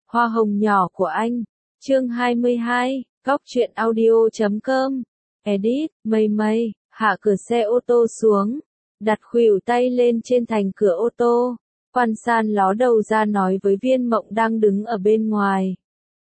Hoa hồng nhỏ của anh. Chương 22, Góc truyện audio.com. Edit, Mây, hạ cửa xe ô tô xuống, đặt khuỷu tay lên trên thành cửa ô tô. Quan San ló đầu ra nói với Viên Mộng đang đứng ở bên ngoài.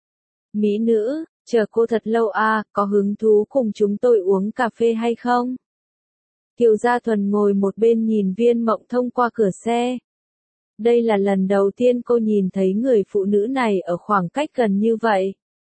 Mỹ nữ, chờ cô thật lâu à, có hứng thú cùng chúng tôi uống cà phê hay không? Kiều Gia Thuần ngồi một bên nhìn Viên Mộng thông qua cửa xe. Đây là lần đầu tiên cô nhìn thấy người phụ nữ này ở khoảng cách gần như vậy.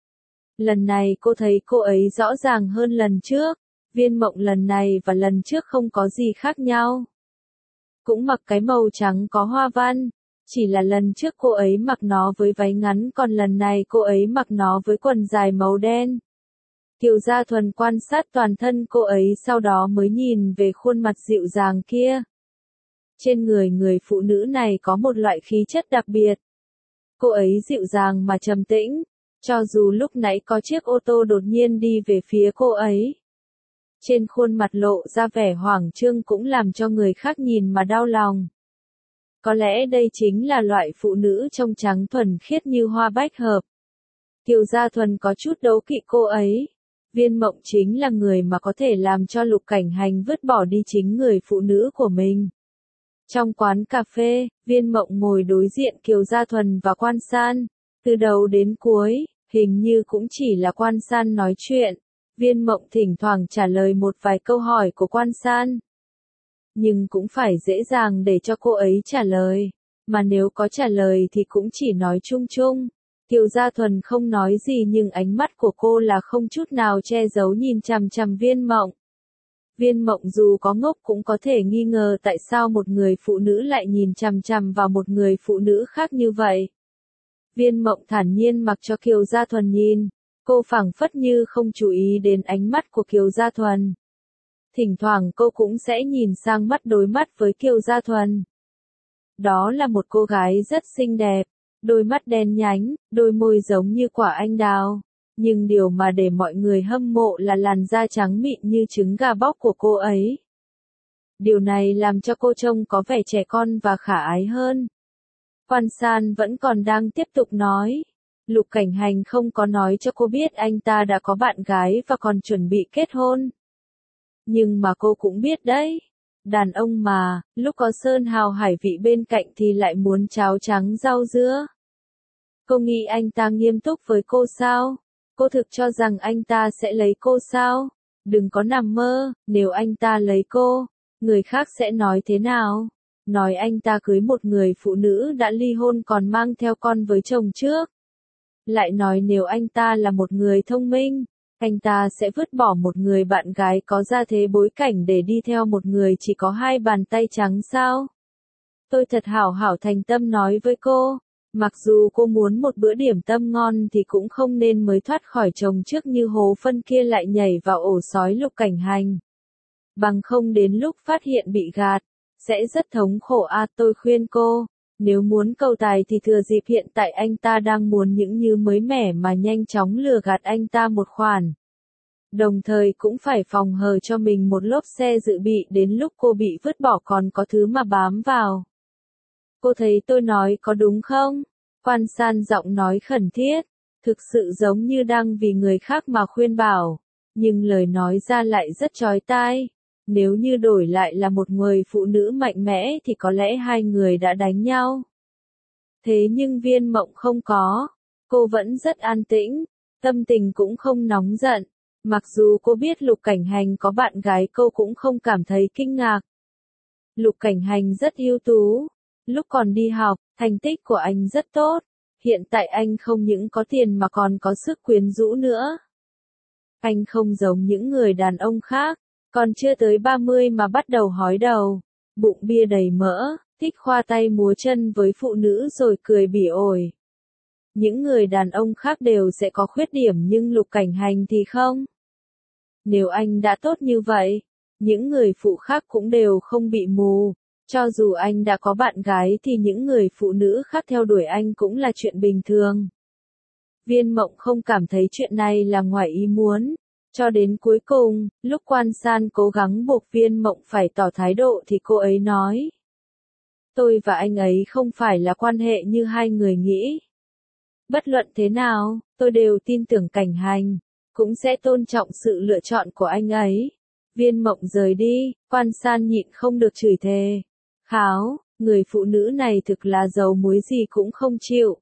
Lần này cô thấy cô ấy rõ ràng hơn lần trước. Viên Mộng lần này và lần trước không có gì khác nhau. Cũng mặc cái màu trắng có hoa văn. Chỉ là lần trước cô ấy mặc nó với váy ngắn, còn lần này cô ấy mặc nó với quần dài màu đen. Kiều Gia Thuần quan sát toàn thân cô ấy, sau đó mới nhìn về khuôn mặt dịu dàng kia. Trên người phụ nữ này có một loại khí chất đặc biệt. Cô ấy dịu dàng mà trầm tĩnh, cho dù lúc nãy có chiếc ô tô đột nhiên đi về phía cô ấy. Trên khuôn mặt lộ ra vẻ hoảng trương cũng làm cho người khác nhìn mà đau lòng. Có lẽ đây chính là loại phụ nữ trong trắng thuần khiết như hoa bách hợp. Kiều Gia Thuần có chút đấu kỵ cô ấy. Viên Mộng chính là người mà có thể làm cho Lục Cảnh Hành vứt bỏ đi chính người phụ nữ của mình. Trong quán cà phê, Viên Mộng ngồi đối diện Kiều Gia Thuần và Quan San. Từ đầu đến cuối, hình như cũng chỉ là Quan San nói chuyện. Viên Mộng thỉnh thoảng trả lời một vài câu hỏi của Quan San. Nhưng cũng phải dễ dàng để cho cô ấy trả lời. Mà nếu có trả lời thì cũng chỉ nói chung chung. Kiều Gia Thuần không nói gì nhưng ánh mắt của cô là không chút nào che giấu nhìn chằm chằm Viên Mộng. Viên Mộng dù có ngốc cũng có thể nghi ngờ tại sao một người phụ nữ lại nhìn chằm chằm vào một người phụ nữ khác như vậy. Viên Mộng thản nhiên mặc cho Kiều Gia Thuần nhìn. Cô phảng phất như không chú ý đến ánh mắt của Kiều Gia Thuần. Thỉnh thoảng cô cũng sẽ nhìn sang mắt đối mắt với Kiều Gia Thuần. Đó là một cô gái rất xinh đẹp, đôi mắt đen nhánh, đôi môi giống như quả anh đào. Nhưng điều mà để mọi người hâm mộ là làn da trắng mịn như trứng gà bóc của cô ấy. Điều này làm cho cô trông có vẻ trẻ con và khả ái hơn. Quan San vẫn còn đang tiếp tục nói. Lục Cảnh Hành không có nói cho cô biết anh ta đã có bạn gái và còn chuẩn bị kết hôn. Nhưng mà cô cũng biết đấy. Đàn ông mà, lúc có sơn hào hải vị bên cạnh thì lại muốn cháo trắng rau dưa. Cô nghĩ anh ta nghiêm túc với cô sao? Cô thực cho rằng anh ta sẽ lấy cô sao? Đừng có nằm mơ, nếu anh ta lấy cô, người khác sẽ nói thế nào? Nói anh ta cưới một người phụ nữ đã ly hôn còn mang theo con với chồng trước. Lại nói nếu anh ta là một người thông minh, anh ta sẽ vứt bỏ một người bạn gái có gia thế bối cảnh để đi theo một người chỉ có hai bàn tay trắng sao? Tôi thật hảo thành tâm nói với cô, mặc dù cô muốn một bữa điểm tâm ngon thì cũng không nên mới thoát khỏi chồng trước như Hồ Phân kia lại nhảy vào ổ sói Lục Cảnh Hành. Bằng không đến lúc phát hiện bị gạt, sẽ rất thống khổ à. Tôi khuyên cô, nếu muốn cầu tài thì thừa dịp hiện tại anh ta đang muốn những như mới mẻ mà nhanh chóng lừa gạt anh ta một khoản. Đồng thời cũng phải phòng hờ cho mình một lốp xe dự bị đến lúc cô bị vứt bỏ còn có thứ mà bám vào. Cô thấy tôi nói có đúng không? Quan San giọng nói khẩn thiết, thực sự giống như đang vì người khác mà khuyên bảo, nhưng lời nói ra lại rất chói tai. Nếu như đổi lại là một người phụ nữ mạnh mẽ thì có lẽ hai người đã đánh nhau. Thế nhưng Viên Mộng không có. Cô vẫn rất an tĩnh, tâm tình cũng không nóng giận. Mặc dù cô biết Lục Cảnh Hành có bạn gái cô cũng không cảm thấy kinh ngạc. Lục Cảnh Hành rất ưu tú. Lúc còn đi học, thành tích của anh rất tốt. Hiện tại anh không những có tiền mà còn có sức quyến rũ nữa. Anh không giống những người đàn ông khác. Còn chưa tới 30 mà bắt đầu hói đầu, bụng bia đầy mỡ, thích khoa tay múa chân với phụ nữ rồi cười bỉ ổi. Những người đàn ông khác đều sẽ có khuyết điểm nhưng Lục Cảnh Hành thì không. Nếu anh đã tốt như vậy, những người phụ khác cũng đều không bị mù. Cho dù anh đã có bạn gái thì những người phụ nữ khác theo đuổi anh cũng là chuyện bình thường. Viên Mộng không cảm thấy chuyện này là ngoài ý muốn. Cho đến cuối cùng, lúc Quan San cố gắng buộc Viên Mộng phải tỏ thái độ thì cô ấy nói. Tôi và anh ấy không phải là quan hệ như hai người nghĩ. Bất luận thế nào, tôi đều tin tưởng Cảnh Hành, cũng sẽ tôn trọng sự lựa chọn của anh ấy. Viên Mộng rời đi, Quan San nhịn không được chửi thề. Kháo, người phụ nữ này thực là dầu muối gì cũng không chịu.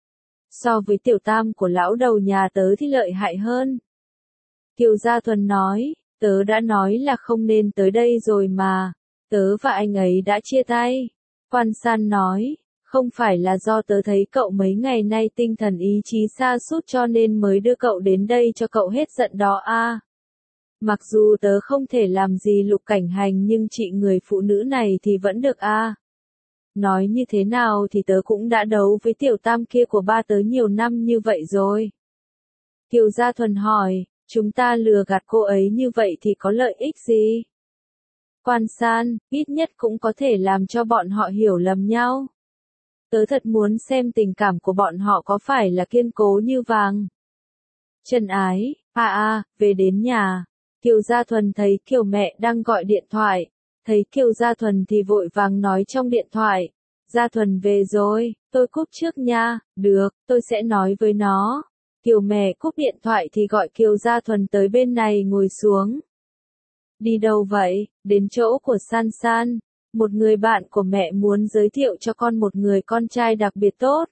So với tiểu tam của lão đầu nhà tớ thì lợi hại hơn. Kiều Gia Thuần nói, tớ đã nói là không nên tới đây rồi mà, tớ và anh ấy đã chia tay. Quan San nói, không phải là do tớ thấy cậu mấy ngày nay tinh thần ý chí sa sút cho nên mới đưa cậu đến đây cho cậu hết giận đó à. Mặc dù tớ không thể làm gì Lục Cảnh Hành nhưng chị người phụ nữ này thì vẫn được à. Nói như thế nào thì tớ cũng đã đấu với tiểu tam kia của ba tớ nhiều năm như vậy rồi. Kiều Gia Thuần hỏi, chúng ta lừa gạt cô ấy như vậy thì có lợi ích gì? Quan San, ít nhất cũng có thể làm cho bọn họ hiểu lầm nhau. Tớ thật muốn xem tình cảm của bọn họ có phải là kiên cố như vàng. Trần Ái, về đến nhà. Kiều Gia Thuần thấy Kiều mẹ đang gọi điện thoại. Thấy Kiều Gia Thuần thì vội vàng nói trong điện thoại. Gia Thuần về rồi, tôi cúp trước nha, được, tôi sẽ nói với nó. Kiều mẹ cúp điện thoại thì gọi Kiều Gia Thuần tới bên này ngồi xuống. Đi đâu vậy? Đến chỗ của San San. Một người bạn của mẹ muốn giới thiệu cho con một người con trai đặc biệt tốt.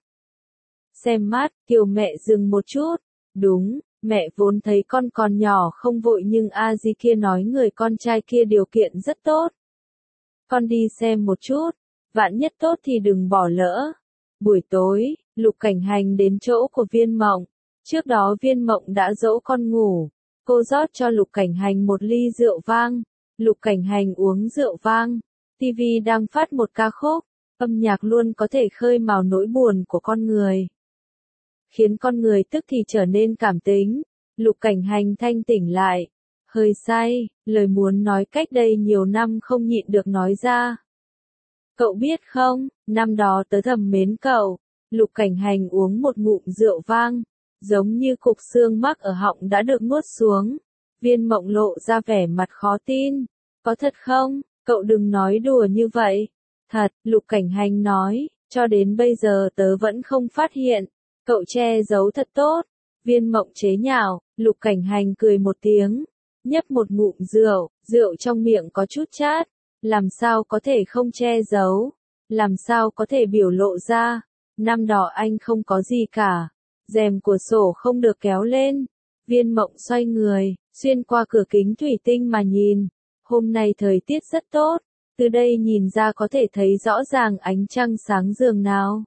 Xem mắt, Kiều mẹ dừng một chút. Đúng, mẹ vốn thấy con còn nhỏ không vội nhưng A Di kia nói người con trai kia điều kiện rất tốt. Con đi xem một chút, vạn nhất tốt thì đừng bỏ lỡ. Buổi tối, Lục Cảnh Hành đến chỗ của Viên Mộng. Trước đó Viên Mộng đã dỗ con ngủ. Cô rót cho Lục Cảnh Hành một ly rượu vang. Lục Cảnh Hành uống rượu vang. TV đang phát một ca khúc. Âm nhạc luôn có thể khơi mào nỗi buồn của con người. Khiến con người tức thì trở nên cảm tính. Lục Cảnh Hành thanh tỉnh lại. Hơi say, lời muốn nói cách đây nhiều năm không nhịn được nói ra. Cậu biết không, năm đó tớ thầm mến cậu. Lục Cảnh Hành uống một ngụm rượu vang. Giống như cục xương mắc ở họng đã được nuốt xuống. Viên Mộng lộ ra vẻ mặt khó tin. Có thật không? Cậu đừng nói đùa như vậy. Thật, Lục Cảnh Hành nói, cho đến bây giờ tớ vẫn không phát hiện. Cậu che giấu thật tốt. Viên Mộng chế nhạo, Lục Cảnh Hành cười một tiếng. Nhấp một ngụm rượu, rượu trong miệng có chút chát. Làm sao có thể không che giấu? Làm sao có thể biểu lộ ra? Năm đó anh không có gì cả. Rèm của sổ không được kéo lên. Viên Mộng xoay người, xuyên qua cửa kính thủy tinh mà nhìn. Hôm nay thời tiết rất tốt. Từ đây nhìn ra có thể thấy rõ ràng ánh trăng sáng giường nào.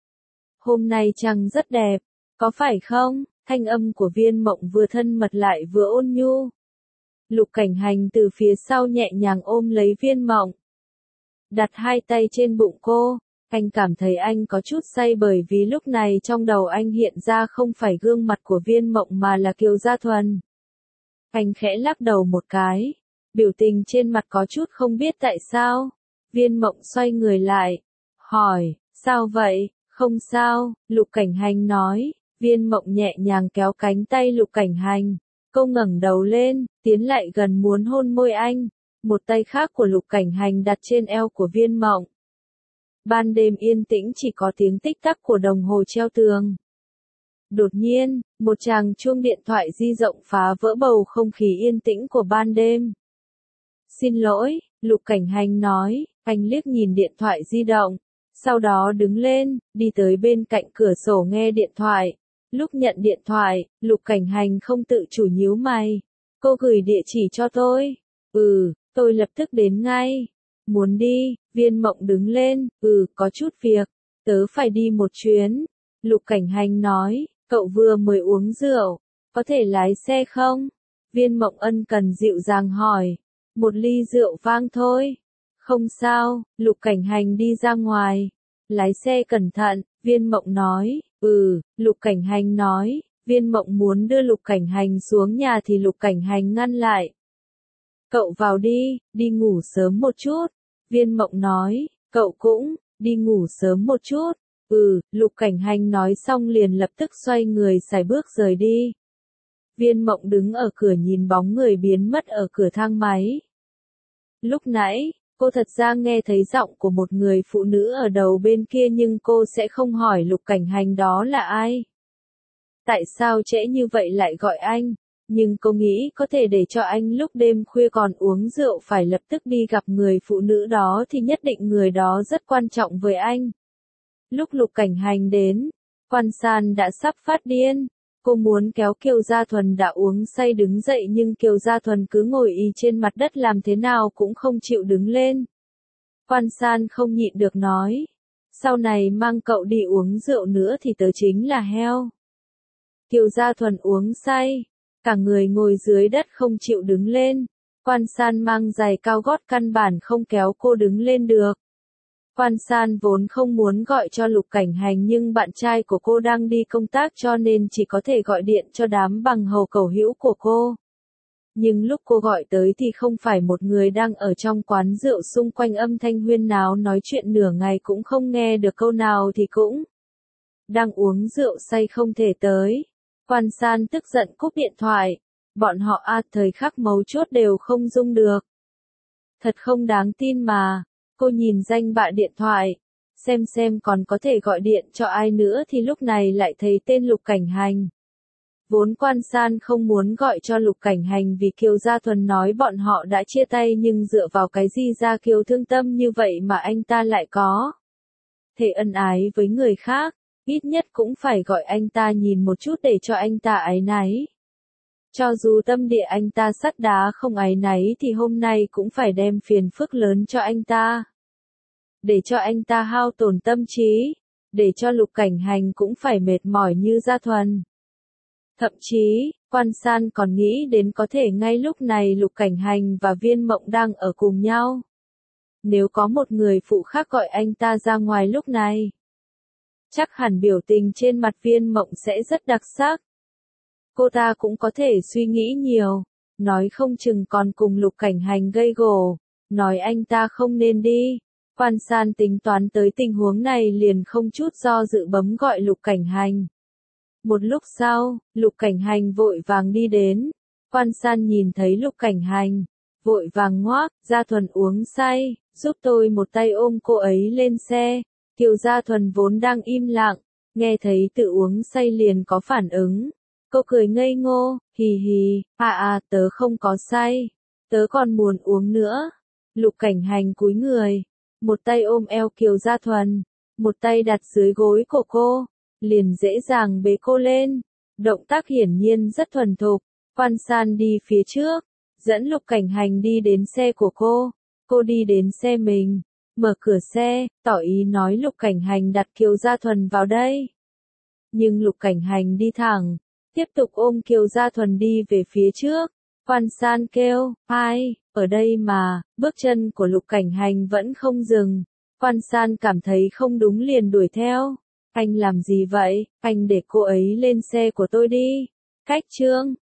Hôm nay trăng rất đẹp, có phải không? Thanh âm của Viên Mộng vừa thân mật lại vừa ôn nhu. Lục Cảnh Hành từ phía sau nhẹ nhàng ôm lấy Viên Mộng. Đặt hai tay trên bụng cô, anh cảm thấy anh có chút say bởi vì lúc này trong đầu anh hiện ra không phải gương mặt của Viên Mộng mà là Kiều Gia Thuần. Anh khẽ lắc đầu một cái, biểu tình trên mặt có chút không biết tại sao. Viên Mộng xoay người lại, hỏi, sao vậy? Không sao, Lục Cảnh Hành nói. Viên Mộng nhẹ nhàng kéo cánh tay Lục Cảnh Hành. Cô ngẩng đầu lên, tiến lại gần muốn hôn môi anh. Một tay khác của Lục Cảnh Hành đặt trên eo của Viên Mộng. Ban đêm yên tĩnh chỉ có tiếng tích tắc của đồng hồ treo tường. Đột nhiên, một tràng chuông điện thoại di động phá vỡ bầu không khí yên tĩnh của ban đêm. Xin lỗi, Lục Cảnh Hành nói, anh liếc nhìn điện thoại di động. Sau đó đứng lên, đi tới bên cạnh cửa sổ nghe điện thoại. Lúc nhận điện thoại, Lục Cảnh Hành không tự chủ nhíu mày. Cô gửi địa chỉ cho tôi. Tôi lập tức đến ngay. Muốn đi, Viên Mộng đứng lên. Có chút việc. Tớ phải đi một chuyến. Lục Cảnh Hành nói, cậu vừa mới uống rượu. Có thể lái xe không? Viên Mộng ân cần dịu dàng hỏi. Một ly rượu vang thôi. Không sao, Lục Cảnh Hành đi ra ngoài. Lái xe cẩn thận, Viên Mộng nói. Lục Cảnh Hành nói. Viên Mộng muốn đưa Lục Cảnh Hành xuống nhà thì Lục Cảnh Hành ngăn lại. Cậu vào đi, đi ngủ sớm một chút. Viên Mộng nói, cậu cũng, đi ngủ sớm một chút. Lục Cảnh Hành nói xong liền lập tức xoay người sải bước rời đi. Viên Mộng đứng ở cửa nhìn bóng người biến mất ở cửa thang máy. Lúc nãy, cô thật ra nghe thấy giọng của một người phụ nữ ở đầu bên kia nhưng cô sẽ không hỏi Lục Cảnh Hành đó là ai. Tại sao trễ như vậy lại gọi anh? Nhưng cô nghĩ có thể để cho anh lúc đêm khuya còn uống rượu phải lập tức đi gặp người phụ nữ đó thì nhất định người đó rất quan trọng với anh. Lúc Lục Cảnh Hành đến, Quan San đã sắp phát điên. Cô muốn kéo Kiều Gia Thuần đã uống say đứng dậy nhưng Kiều Gia Thuần cứ ngồi y trên mặt đất làm thế nào cũng không chịu đứng lên. Quan San không nhịn được nói. Sau này mang cậu đi uống rượu nữa thì tớ chính là heo. Kiều Gia Thuần uống say, cả người ngồi dưới đất không chịu đứng lên. Quan San mang giày cao gót căn bản không kéo cô đứng lên được. Quan San vốn không muốn gọi cho Lục Cảnh Hành nhưng bạn trai của cô đang đi công tác cho nên chỉ có thể gọi điện cho đám bằng hầu cầu hữu của cô. Nhưng lúc cô gọi tới thì không phải một người đang ở trong quán rượu, xung quanh âm thanh huyên náo nói chuyện nửa ngày cũng không nghe được câu nào thì cũng đang uống rượu say không thể tới. Quan San tức giận cúp điện thoại. Bọn họ thời khắc mấu chốt đều không dung được. Thật không đáng tin mà. Cô nhìn danh bạ điện thoại, xem còn có thể gọi điện cho ai nữa thì lúc này lại thấy tên Lục Cảnh Hành. Vốn Quan San không muốn gọi cho Lục Cảnh Hành vì Kiều Gia Thuần nói bọn họ đã chia tay nhưng dựa vào cái gì Gia Kiều thương tâm như vậy mà anh ta lại có thể ân ái với người khác, ít nhất cũng phải gọi anh ta nhìn một chút để cho anh ta áy náy. Cho dù tâm địa anh ta sắt đá không áy náy thì hôm nay cũng phải đem phiền phức lớn cho anh ta. Để cho anh ta hao tổn tâm trí, để cho Lục Cảnh Hành cũng phải mệt mỏi như Gia Thuần. Thậm chí, Quan San còn nghĩ đến có thể ngay lúc này Lục Cảnh Hành và Viên Mộng đang ở cùng nhau. Nếu có một người phụ khác gọi anh ta ra ngoài lúc này, chắc hẳn biểu tình trên mặt Viên Mộng sẽ rất đặc sắc. Cô ta cũng có thể suy nghĩ nhiều, nói không chừng còn cùng Lục Cảnh Hành gây gổ, nói anh ta không nên đi. Quan San tính toán tới tình huống này liền không chút do dự bấm gọi Lục Cảnh Hành. Một lúc sau, Lục Cảnh Hành vội vàng đi đến. Quan San nhìn thấy Lục Cảnh Hành, vội vàng ngoác, Gia Thuần uống say, giúp tôi một tay ôm cô ấy lên xe. Kiều Gia Thuần vốn đang im lặng, nghe thấy tự uống say liền có phản ứng. Cô cười ngây ngô, hì hì, tớ không có say, tớ còn muốn uống nữa. Lục Cảnh Hành cúi người, một tay ôm eo Kiều Gia Thuần, một tay đặt dưới gối của cô, liền dễ dàng bế cô lên. Động tác hiển nhiên rất thuần thục. Quan San đi phía trước, dẫn Lục Cảnh Hành đi đến xe của cô đi đến xe mình, mở cửa xe, tỏ ý nói Lục Cảnh Hành đặt Kiều Gia Thuần vào đây. Nhưng Lục Cảnh Hành đi thẳng, tiếp tục ôm Kiều Gia Thuần đi về phía trước. Quan San kêu, ai, ở đây mà, bước chân của Lục Cảnh Hành vẫn không dừng. Quan San cảm thấy không đúng liền đuổi theo. Anh làm gì vậy, anh để cô ấy lên xe của tôi đi. Cách chương